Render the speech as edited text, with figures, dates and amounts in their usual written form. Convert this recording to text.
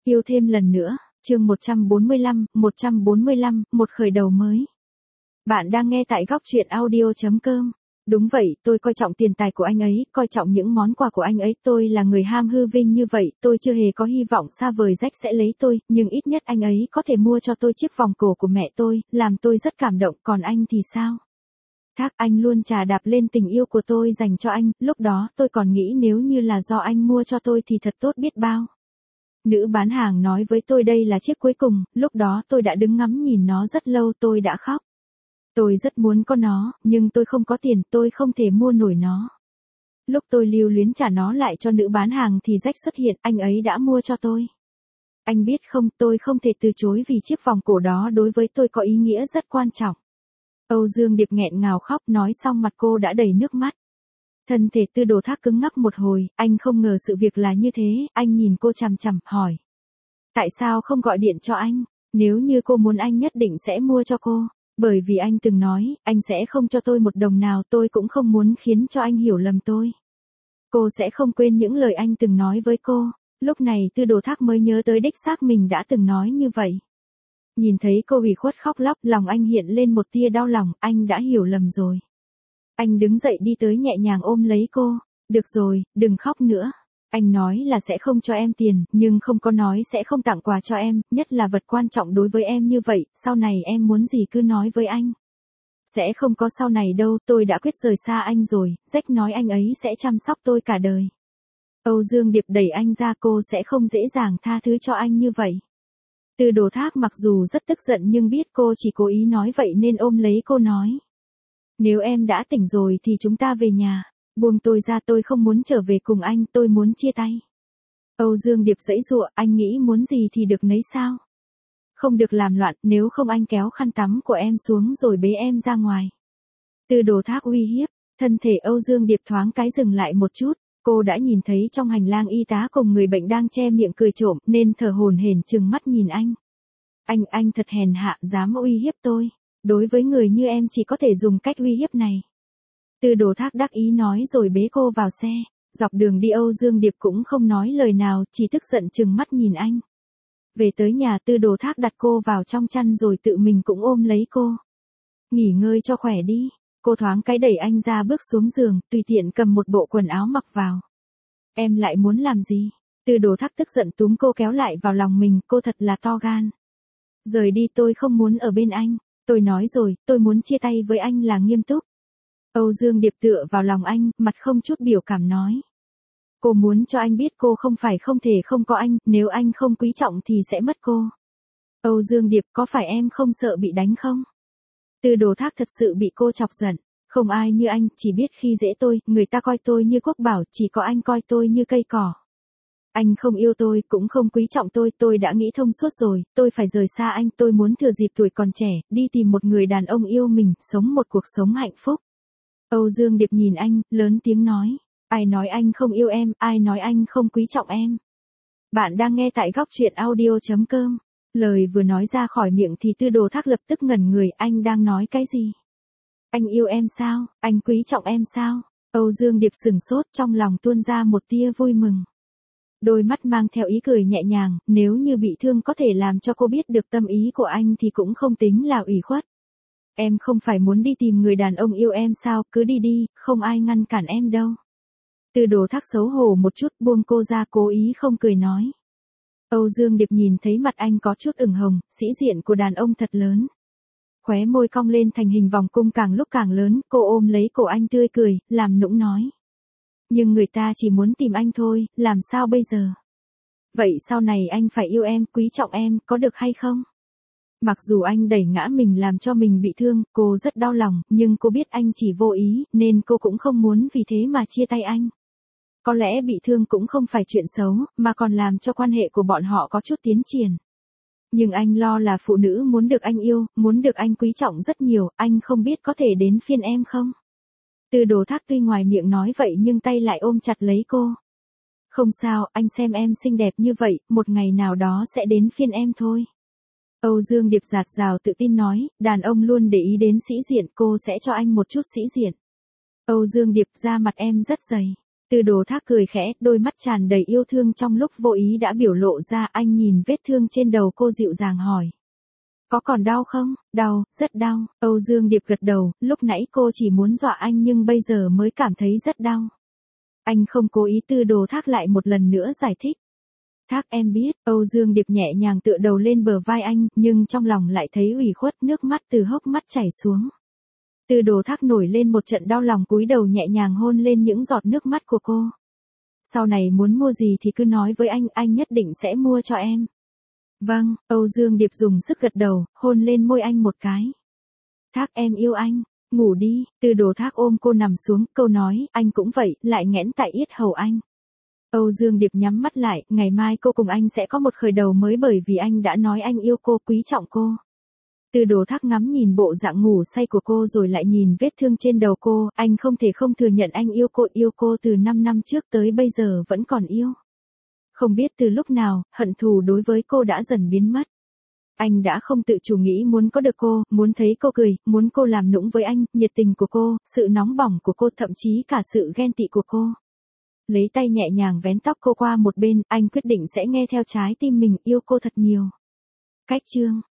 Yêu thêm lần nữa, chương 145, một khởi đầu mới. Bạn đang nghe tại góc truyện audio.com. Đúng vậy, tôi coi trọng tiền tài của anh ấy, coi trọng những món quà của anh ấy, tôi là người ham hư vinh như vậy, tôi chưa hề có hy vọng xa vời Jack sẽ lấy tôi, nhưng ít nhất anh ấy có thể mua cho tôi chiếc vòng cổ của mẹ tôi, làm tôi rất cảm động, còn anh thì sao? Thác, anh luôn chà đạp lên tình yêu của tôi dành cho anh, lúc đó tôi còn nghĩ nếu như là do anh mua cho tôi thì thật tốt biết bao. Nữ bán hàng nói với tôi đây là chiếc cuối cùng, lúc đó tôi đã đứng ngắm nhìn nó rất lâu, tôi đã khóc. Tôi rất muốn có nó, nhưng tôi không có tiền, tôi không thể mua nổi nó. Lúc tôi lưu luyến trả nó lại cho nữ bán hàng thì Jack xuất hiện, anh ấy đã mua cho tôi. Anh biết không, tôi không thể từ chối vì chiếc vòng cổ đó đối với tôi có ý nghĩa rất quan trọng. Âu Dương Điệp nghẹn ngào khóc, nói xong mặt cô đã đầy nước mắt. Thân thể Tư Đồ Thác cứng ngắc một hồi, anh không ngờ sự việc là như thế, anh nhìn cô chằm chằm, hỏi. Tại sao không gọi điện cho anh? Nếu như cô muốn anh nhất định sẽ mua cho cô. Bởi vì anh từng nói, anh sẽ không cho tôi một đồng nào, tôi cũng không muốn khiến cho anh hiểu lầm tôi. Cô sẽ không quên những lời anh từng nói với cô. Lúc này Tư Đồ Thác mới nhớ tới đích xác mình đã từng nói như vậy. Nhìn thấy cô ủy khuất khóc lóc, lòng anh hiện lên một tia đau lòng, anh đã hiểu lầm rồi. Anh đứng dậy đi tới nhẹ nhàng ôm lấy cô. Được rồi, đừng khóc nữa. Anh nói là sẽ không cho em tiền, nhưng không có nói sẽ không tặng quà cho em, nhất là vật quan trọng đối với em như vậy, sau này em muốn gì cứ nói với anh. Sẽ không có sau này đâu, tôi đã quyết rời xa anh rồi, Jack nói anh ấy sẽ chăm sóc tôi cả đời. Âu Dương Điệp đẩy anh ra, cô sẽ không dễ dàng tha thứ cho anh như vậy. Tư Đồ Thác mặc dù rất tức giận nhưng biết cô chỉ cố ý nói vậy nên ôm lấy cô nói. Nếu em đã tỉnh rồi thì chúng ta về nhà. Buông tôi ra, tôi không muốn trở về cùng anh, tôi muốn chia tay. Âu Dương Điệp giãy giụa, anh nghĩ muốn gì thì được nấy sao? Không được làm loạn, nếu không anh kéo khăn tắm của em xuống rồi bế em ra ngoài. Tư Đồ Thác uy hiếp, thân thể Âu Dương Điệp thoáng cái dừng lại một chút, cô đã nhìn thấy trong hành lang y tá cùng người bệnh đang che miệng cười trộm nên thở hổn hển trừng mắt nhìn anh. Anh thật hèn hạ, dám uy hiếp tôi. Đối với người như em chỉ có thể dùng cách uy hiếp này. Tư Đồ Thác đắc ý nói rồi bế cô vào xe. Dọc đường đi Âu Dương Điệp cũng không nói lời nào, chỉ tức giận trừng mắt nhìn anh. Về tới nhà Tư Đồ Thác đặt cô vào trong chăn rồi tự mình cũng ôm lấy cô. Nghỉ ngơi cho khỏe đi. Cô thoáng cái đẩy anh ra bước xuống giường, tùy tiện cầm một bộ quần áo mặc vào. Em lại muốn làm gì? Tư Đồ Thác tức giận túm cô kéo lại vào lòng mình, cô thật là to gan. Rời đi, tôi không muốn ở bên anh. Tôi nói rồi, tôi muốn chia tay với anh là nghiêm túc. Âu Dương Điệp tựa vào lòng anh, mặt không chút biểu cảm nói. Cô muốn cho anh biết cô không phải không thể không có anh, nếu anh không quý trọng thì sẽ mất cô. Âu Dương Điệp, có phải em không sợ bị đánh không? Tư Đồ Thác thật sự bị cô chọc giận. Không ai như anh, chỉ biết khi dễ tôi, người ta coi tôi như quốc bảo, chỉ có anh coi tôi như cây cỏ. Anh không yêu tôi, cũng không quý trọng tôi đã nghĩ thông suốt rồi, tôi phải rời xa anh, tôi muốn thừa dịp tuổi còn trẻ, đi tìm một người đàn ông yêu mình, sống một cuộc sống hạnh phúc. Âu Dương Điệp nhìn anh, lớn tiếng nói, ai nói anh không yêu em, ai nói anh không quý trọng em. Bạn đang nghe tại góc truyện audio.com. Lời vừa nói ra khỏi miệng thì Tư Đồ Thác lập tức ngẩn người, anh đang nói cái gì? Anh yêu em sao? Anh quý trọng em sao? Âu Dương Điệp sửng sốt, trong lòng tuôn ra một tia vui mừng. Đôi mắt mang theo ý cười nhẹ nhàng, nếu như bị thương có thể làm cho cô biết được tâm ý của anh thì cũng không tính là ủy khuất. Em không phải muốn đi tìm người đàn ông yêu em sao, cứ đi đi, không ai ngăn cản em đâu. Tư Đồ Thác xấu hổ một chút, buông cô ra, cố ý không cười nói. Âu Dương Điệp nhìn thấy mặt anh có chút ửng hồng, sĩ diện của đàn ông thật lớn. Khóe môi cong lên thành hình vòng cung càng lúc càng lớn, cô ôm lấy cổ anh tươi cười, làm nũng nói. Nhưng người ta chỉ muốn tìm anh thôi, làm sao bây giờ? Vậy sau này anh phải yêu em, quý trọng em, có được hay không? Mặc dù anh đẩy ngã mình làm cho mình bị thương, cô rất đau lòng, nhưng cô biết anh chỉ vô ý, nên cô cũng không muốn vì thế mà chia tay anh. Có lẽ bị thương cũng không phải chuyện xấu, mà còn làm cho quan hệ của bọn họ có chút tiến triển. Nhưng anh lo là phụ nữ muốn được anh yêu, muốn được anh quý trọng rất nhiều, anh không biết có thể đến phiên em không? Tư Đồ Thác tuy ngoài miệng nói vậy nhưng tay lại ôm chặt lấy cô. Không sao, anh xem em xinh đẹp như vậy, một ngày nào đó sẽ đến phiên em thôi. Âu Dương Điệp dạt dào tự tin nói, đàn ông luôn để ý đến sĩ diện, cô sẽ cho anh một chút sĩ diện. Âu Dương Điệp, da mặt em rất dày. Từ Đồ Thác cười khẽ, đôi mắt tràn đầy yêu thương trong lúc vô ý đã biểu lộ ra. Anh nhìn vết thương trên đầu cô dịu dàng hỏi. Có còn đau không? Đau, rất đau. Âu Dương Điệp gật đầu, lúc nãy cô chỉ muốn dọa anh nhưng bây giờ mới cảm thấy rất đau. Anh không cố ý. Từ Đồ Thác lại một lần nữa giải thích. Thác em biết. Âu Dương Điệp nhẹ nhàng tựa đầu lên bờ vai anh, nhưng trong lòng lại thấy ủy khuất, nước mắt từ hốc mắt chảy xuống. Từ Đồ Thác nổi lên một trận đau lòng, cúi đầu nhẹ nhàng hôn lên những giọt nước mắt của cô. Sau này muốn mua gì thì cứ nói với anh nhất định sẽ mua cho em. Vâng, Âu Dương Điệp dùng sức gật đầu, hôn lên môi anh một cái. Thác em yêu anh, ngủ đi. Từ Đồ Thác ôm cô nằm xuống, câu nói, anh cũng vậy, lại nghẽn tại yết hầu anh. Âu Dương Điệp nhắm mắt lại, ngày mai cô cùng anh sẽ có một khởi đầu mới bởi vì anh đã nói anh yêu cô, quý trọng cô. Từ Đồ Thác ngắm nhìn bộ dạng ngủ say của cô rồi lại nhìn vết thương trên đầu cô, anh không thể không thừa nhận anh yêu cô từ 5 năm trước tới bây giờ vẫn còn yêu. Không biết từ lúc nào, hận thù đối với cô đã dần biến mất. Anh đã không tự chủ nghĩ muốn có được cô, muốn thấy cô cười, muốn cô làm nũng với anh, nhiệt tình của cô, sự nóng bỏng của cô, thậm chí cả sự ghen tị của cô. Lấy tay nhẹ nhàng vén tóc cô qua một bên, anh quyết định sẽ nghe theo trái tim mình, yêu cô thật nhiều. Cách chương